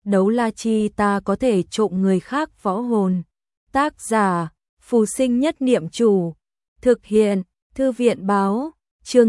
đấu la chi ta có thể trộm người khác võ hồn. Tác giả, Phù Sinh Nhất Niệm Chủ. Thực hiện, Thư viện báo, chương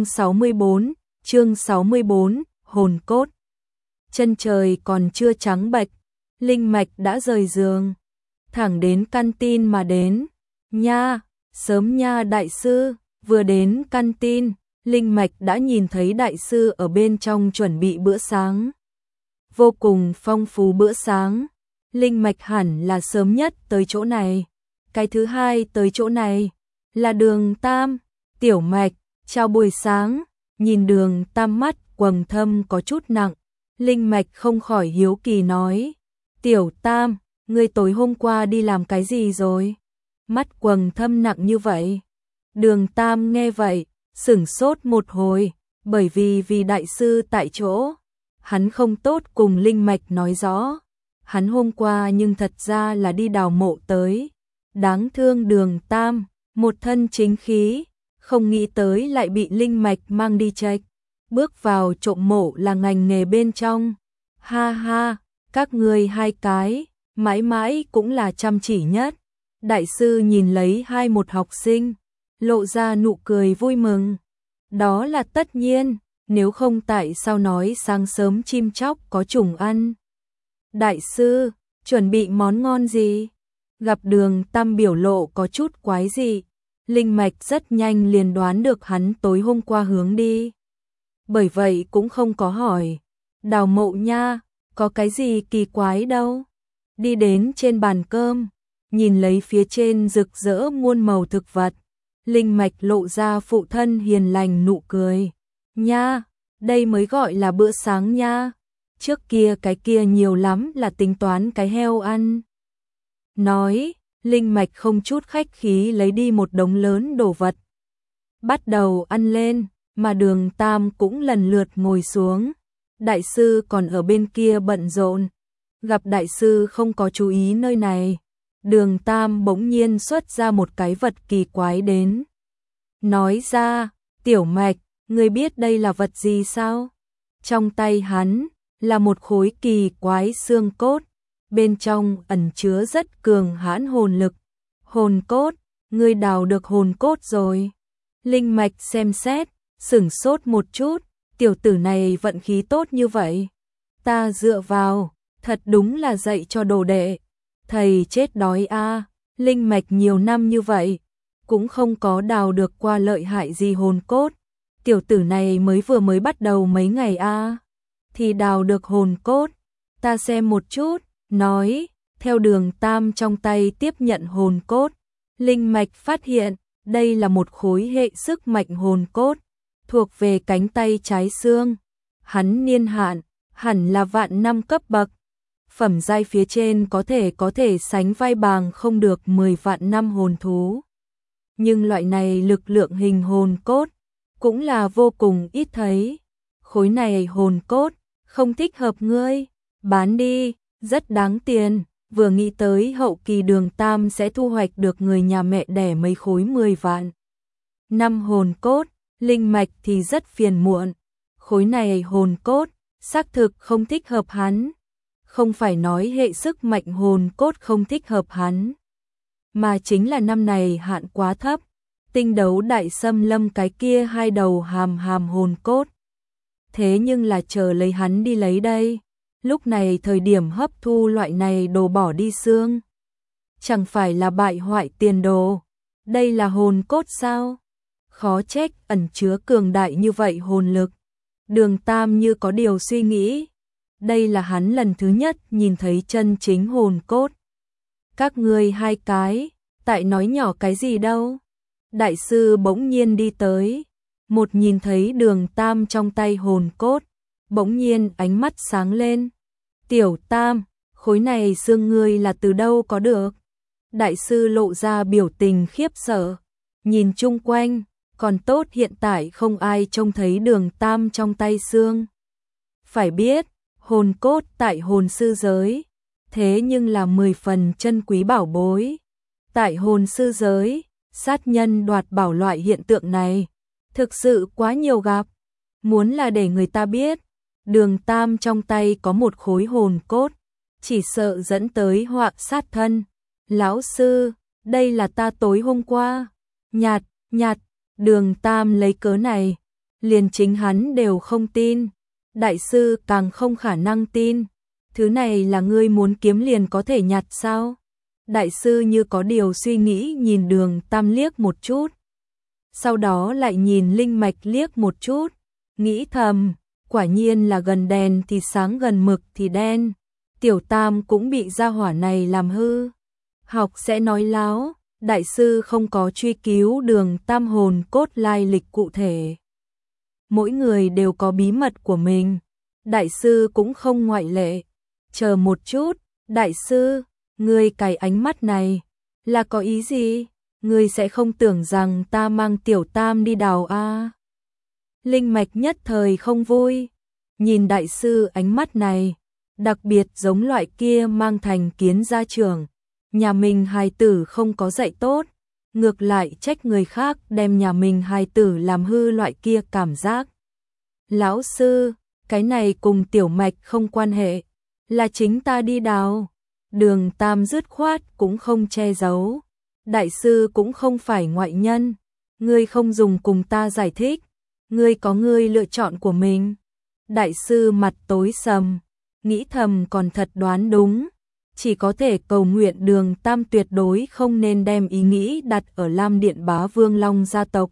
64, hồn cốt. Chân trời còn chưa trắng bệch, Linh Mạch đã rời giường, thẳng đến căn tin mà đến. Nha, sớm nha đại sư. Vừa đến căn tin, Linh Mạch đã nhìn thấy đại sư ở bên trong chuẩn bị bữa sáng. Vô cùng phong phú bữa sáng. Linh Mạch hẳn là sớm nhất tới chỗ này. Cái thứ hai tới chỗ này là Đường Tam. Tiểu Mạch, chào buổi sáng. Nhìn Đường Tam mắt quầng thâm có chút nặng, Linh Mạch không khỏi hiếu kỳ nói: Tiểu Tam, ngươi tối hôm qua đi làm cái gì rồi? Mắt quầng thâm nặng như vậy. Đường Tam nghe vậy, sửng sốt một hồi, bởi vì đại sư tại chỗ, hắn không tốt cùng Linh Mạch nói rõ. Hắn hôm qua nhưng thật ra là đi đào mộ tới. Đáng thương Đường Tam, một thân chính khí, không nghĩ tới lại bị Linh Mạch mang đi chệch. Bước vào trộm mộ là ngành nghề bên trong. Ha ha, các ngươi hai cái, mãi mãi cũng là chăm chỉ nhất. Đại sư nhìn lấy hai một học sinh, lộ ra nụ cười vui mừng. Đó là tất nhiên, nếu không tại sao nói sáng sớm chim chóc có trùng ăn. Đại sư, chuẩn bị món ngon gì? Gặp Đường Tam biểu lộ có chút quái dị, Linh Mạch rất nhanh liền đoán được hắn tối hôm qua hướng đi. Bởi vậy cũng không có hỏi. Đào mộ nha, có cái gì kỳ quái đâu. Đi đến trên bàn cơm, nhìn lấy phía trên rực rỡ muôn màu thực vật, Linh Mạch lộ ra phụ thân hiền lành nụ cười. Nha, đây mới gọi là bữa sáng nha. Trước kia cái kia nhiều lắm là tính toán cái heo ăn. Nói, Linh Mạch không chút khách khí lấy đi một đống lớn đồ vật. Bắt đầu ăn lên, mà Đường Tam cũng lần lượt ngồi xuống. Đại sư còn ở bên kia bận rộn. Gặp đại sư không có chú ý nơi này, Đường Tam bỗng nhiên xuất ra một cái vật kỳ quái đến. Nói ra, Tiểu Mạch, ngươi biết đây là vật gì sao? Trong tay hắn là một khối kỳ quái xương cốt, bên trong ẩn chứa rất cường hãn hồn lực. Hồn cốt, ngươi đào được hồn cốt rồi. Linh Mạch xem xét, sửng sốt một chút, tiểu tử này vận khí tốt như vậy. Ta dựa vào, thật đúng là dạy cho đồ đệ. Thầy chết đói a, Linh Mạch nhiều năm như vậy, cũng không có đào được qua lợi hại gì hồn cốt. Tiểu tử này mới bắt đầu mấy ngày a, thì đào được hồn cốt. Ta xem một chút, nói, theo Đường Tam trong tay tiếp nhận hồn cốt. Linh Mạch phát hiện, đây là một khối hệ sức mạnh hồn cốt, thuộc về cánh tay trái xương. Hắn niên hạn, hẳn là vạn năm cấp bậc. Phẩm giai phía trên có thể sánh vai bằng không được 10 vạn năm hồn thú. Nhưng loại này lực lượng hình hồn cốt cũng là vô cùng ít thấy. Khối này hồn cốt không thích hợp ngươi, bán đi, rất đáng tiền. Vừa nghĩ tới hậu kỳ Đường Tam sẽ thu hoạch được người nhà mẹ đẻ mấy khối 10 vạn năm hồn cốt, Linh Mạch thì rất phiền muộn. Khối này hồn cốt xác thực không thích hợp hắn. Không phải nói hệ sức mạnh hồn cốt không thích hợp hắn, mà chính là năm này hạn quá thấp. Tinh đấu đại xâm lâm cái kia hai đầu hàm hồn cốt, thế nhưng là chờ lấy hắn đi lấy đây. Lúc này thời điểm hấp thu loại này đồ bỏ đi xương, chẳng phải là bại hoại tiền đồ. Đây là hồn cốt sao? Khó trách ẩn chứa cường đại như vậy hồn lực. Đường Tam như có điều suy nghĩ. Đây là hắn lần thứ nhất nhìn thấy chân chính hồn cốt. Các ngươi hai cái, tại nói nhỏ cái gì đâu? Đại sư bỗng nhiên đi tới, một nhìn thấy Đường Tam trong tay hồn cốt, bỗng nhiên ánh mắt sáng lên. Tiểu Tam, khối này xương ngươi là từ đâu có được? Đại sư lộ ra biểu tình khiếp sợ, nhìn chung quanh, còn tốt hiện tại không ai trông thấy Đường Tam trong tay xương. Phải biết, hồn cốt tại hồn sư giới, thế nhưng là 10 phần chân quý bảo bối. Tại hồn sư giới, sát nhân đoạt bảo loại hiện tượng này, thực sự quá nhiều gặp. Muốn là để người ta biết, Đường Tam trong tay có một khối hồn cốt, chỉ sợ dẫn tới họa sát thân. Lão sư, đây là ta tối hôm qua. Nhạt, nhạt, Đường Tam lấy cớ này, liền chính hắn đều không tin. Đại sư càng không khả năng tin. Thứ này là ngươi muốn kiếm liền có thể nhặt sao? Đại sư như có điều suy nghĩ nhìn Đường Tam liếc một chút. Sau đó lại nhìn Linh Mạch liếc một chút. Nghĩ thầm, quả nhiên là gần đèn thì sáng gần mực thì đen. Tiểu Tam cũng bị gia hỏa này làm hư. Học sẽ nói láo, đại sư không có truy cứu Đường Tam hồn cốt lai lịch cụ thể. Mỗi người đều có bí mật của mình, đại sư cũng không ngoại lệ. Chờ một chút, đại sư, ngươi cái ánh mắt này, là có ý gì? Ngươi sẽ không tưởng rằng ta mang Tiểu Tam đi đào a? Linh Mạch nhất thời không vui, nhìn đại sư ánh mắt này, đặc biệt giống loại kia mang thành kiến gia trưởng. Nhà mình hài tử không có dạy tốt, ngược lại trách người khác đem nhà mình hài tử làm hư loại kia cảm giác. Lão sư, cái này cùng Tiểu Mạch không quan hệ, là chính ta đi đào. Đường Tam dứt khoát cũng không che giấu. Đại sư cũng không phải ngoại nhân, ngươi không dùng cùng ta giải thích, ngươi có ngươi lựa chọn của mình. Đại sư mặt tối sầm, nghĩ thầm còn thật đoán đúng. Chỉ có thể cầu nguyện Đường Tam tuyệt đối không nên đem ý nghĩ đặt ở Lam Điện Bá Vương Long gia tộc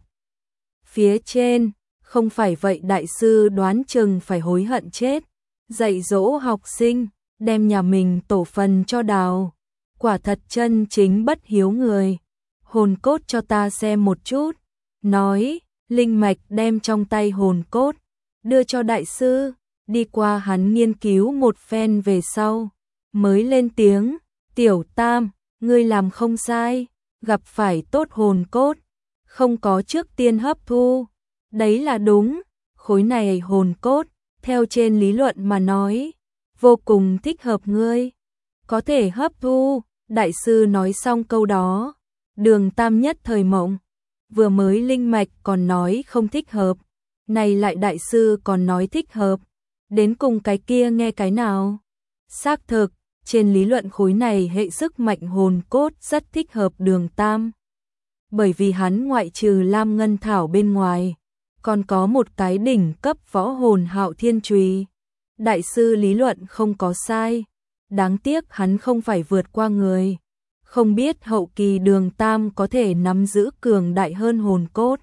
phía trên, không phải vậy đại sư đoán chừng phải hối hận chết. Dạy dỗ học sinh, đem nhà mình tổ phần cho đào, quả thật chân chính bất hiếu người. Hồn cốt cho ta xem một chút. Nói, Linh Mạch đem trong tay hồn cốt đưa cho đại sư, đi qua hắn nghiên cứu một phen về sau mới lên tiếng, Tiểu Tam, ngươi làm không sai, gặp phải tốt hồn cốt, không có trước tiên hấp thu, đấy là đúng. Khối này hồn cốt, theo trên lý luận mà nói, vô cùng thích hợp ngươi, có thể hấp thu. Đại sư nói xong câu đó, Đường Tam nhất thời mộng, vừa mới Linh Mạch còn nói không thích hợp, này lại đại sư còn nói thích hợp, đến cùng cái kia nghe cái nào? Xác thực, trên lý luận khối này hệ sức mạnh hồn cốt rất thích hợp Đường Tam. Bởi vì hắn ngoại trừ Lam Ngân Thảo bên ngoài, còn có một cái đỉnh cấp võ hồn Hạo Thiên Chùy. Đại sư lý luận không có sai, đáng tiếc hắn không phải vượt qua người. Không biết hậu kỳ Đường Tam có thể nắm giữ cường đại hơn hồn cốt.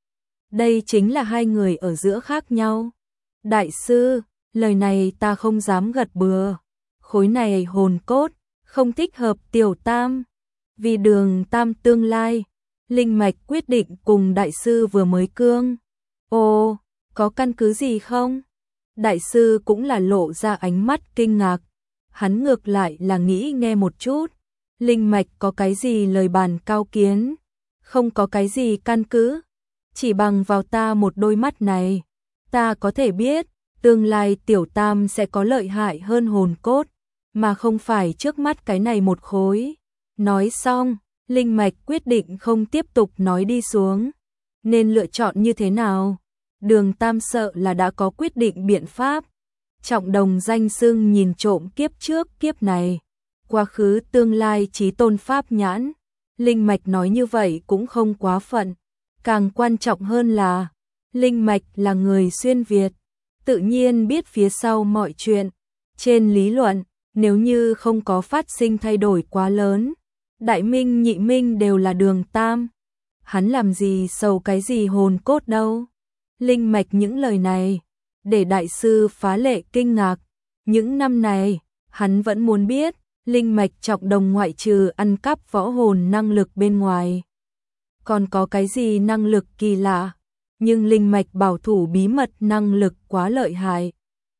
Đây chính là hai người ở giữa khác nhau. Đại sư, lời này ta không dám gật bừa. Khối này hồn cốt, không thích hợp Tiểu Tam. Vì Đường Tam tương lai, Linh Mạch quyết định cùng đại sư vừa mới cương. Ồ, có căn cứ gì không? Đại sư cũng là lộ ra ánh mắt kinh ngạc. Hắn ngược lại là nghĩ nghe một chút. Linh Mạch có cái gì lời bàn cao kiến? Không có cái gì căn cứ. Chỉ bằng vào ta một đôi mắt này, ta có thể biết, tương lai Tiểu Tam sẽ có lợi hại hơn hồn cốt, mà không phải trước mắt cái này một khối. Nói xong, Linh Mạch quyết định không tiếp tục nói đi xuống. Nên lựa chọn như thế nào? Đường Tam sợ là đã có quyết định biện pháp. Trọng Đồng danh xưng nhìn trộm kiếp trước kiếp này, quá khứ tương lai chí tôn pháp nhãn. Linh Mạch nói như vậy cũng không quá phận. Càng quan trọng hơn là, Linh Mạch là người xuyên Việt, tự nhiên biết phía sau mọi chuyện. Trên lý luận, nếu như không có phát sinh thay đổi quá lớn, Đại Minh Nhị Minh đều là Đường Tam. Hắn làm gì sầu cái gì hồn cốt đâu. Linh Mạch những lời này, để đại sư phá lệ kinh ngạc. Những năm này, hắn vẫn muốn biết, Linh Mạch Trọng Đồng ngoại trừ ăn cắp võ hồn năng lực bên ngoài, còn có cái gì năng lực kỳ lạ. Nhưng Linh Mạch bảo thủ bí mật năng lực quá lợi hại.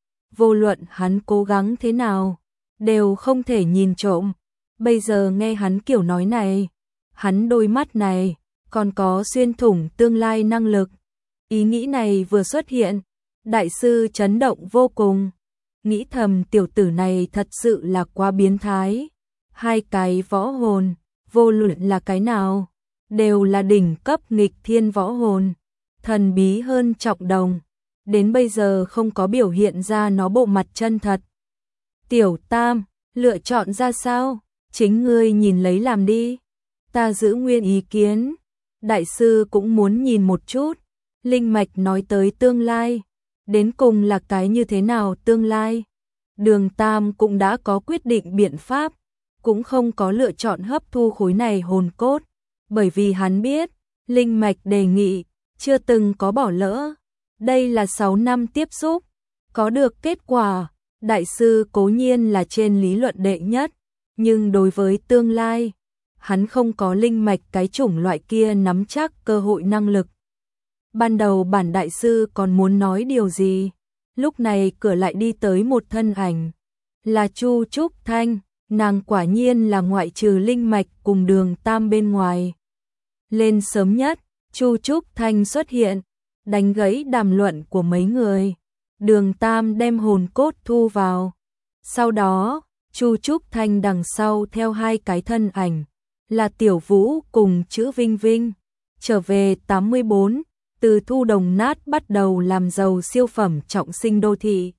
Vô luận hắn cố gắng thế nào, đều không thể nhìn trộm. Bây giờ nghe hắn kiểu nói này, hắn đôi mắt này, còn có xuyên thủng tương lai năng lực. Ý nghĩ này vừa xuất hiện, đại sư chấn động vô cùng. Nghĩ thầm tiểu tử này thật sự là quá biến thái. Hai cái võ hồn, vô luận là cái nào, đều là đỉnh cấp nghịch thiên võ hồn. Thần bí hơn Trọng Đồng, đến bây giờ không có biểu hiện ra nó bộ mặt chân thật. Tiểu Tam, Lựa chọn ra sao? Chính ngươi nhìn lấy làm đi. Ta giữ nguyên ý kiến. Đại sư cũng muốn nhìn một chút. Linh mạch nói tới tương lai. Đến cùng là cái như thế nào tương lai? Đường Tam cũng đã có quyết định biện pháp. Cũng không có lựa chọn hấp thu khối này hồn cốt. Bởi vì hắn biết, linh mạch đề nghị, chưa từng có bỏ lỡ. Đây là 6 năm tiếp xúc. Có được kết quả. Đại sư cố nhiên là trên lý luận đệ nhất. Nhưng đối với tương lai, hắn không có linh mạch cái chủng loại kia nắm chắc cơ hội năng lực. Ban đầu bản đại sư còn muốn nói điều gì, lúc này cửa lại đi tới một thân ảnh, là Chu Trúc Thanh, nàng quả nhiên là ngoại trừ linh mạch cùng Đường Tam bên ngoài. Lên sớm nhất, Chu Trúc Thanh xuất hiện, đánh gãy đàm luận của mấy người. Đường Tam đem hồn cốt thu vào. Sau đó, Chu Trúc Thanh đằng sau theo hai cái thân ảnh, là Tiểu Vũ cùng Chữ Vinh Vinh, trở về 84, từ thu đồng nát bắt đầu làm giàu siêu phẩm trọng sinh đô thị.